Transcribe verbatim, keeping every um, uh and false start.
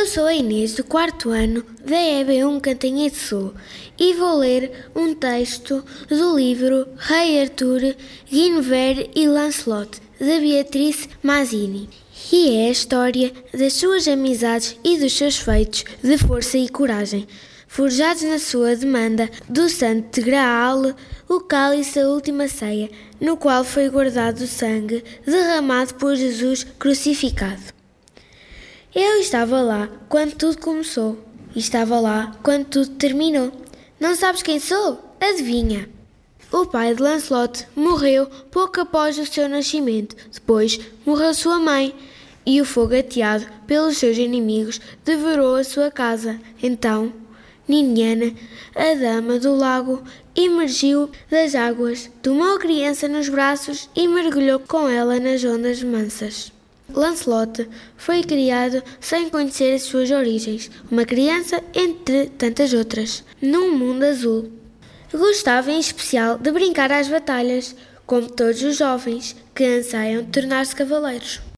sou a Inês, do quarto ano da E B um Cantanhede Sul, e vou ler um texto do livro Rei Arthur, Guinevere e Lancelot, de Beatriz Mazzini. E é a história das suas amizades e dos seus feitos de força e coragem, forjados na sua demanda do Santo Graal, o cálice da última ceia, no qual foi guardado o sangue derramado por Jesus crucificado. Eu estava lá quando tudo começou, e estava lá quando tudo terminou. Não sabes quem sou? Adivinha! O pai de Lancelot morreu pouco após o seu nascimento. Depois morreu sua mãe, e o fogo ateado pelos seus inimigos devorou a sua casa. Então, Niniana, a dama do lago, emergiu das águas, tomou a criança nos braços e mergulhou com ela nas ondas mansas. Lancelot foi criado sem conhecer as suas origens, uma criança entre tantas outras, num mundo azul. Gostava em especial de brincar às batalhas, como todos os jovens que anseiam tornar-se cavaleiros.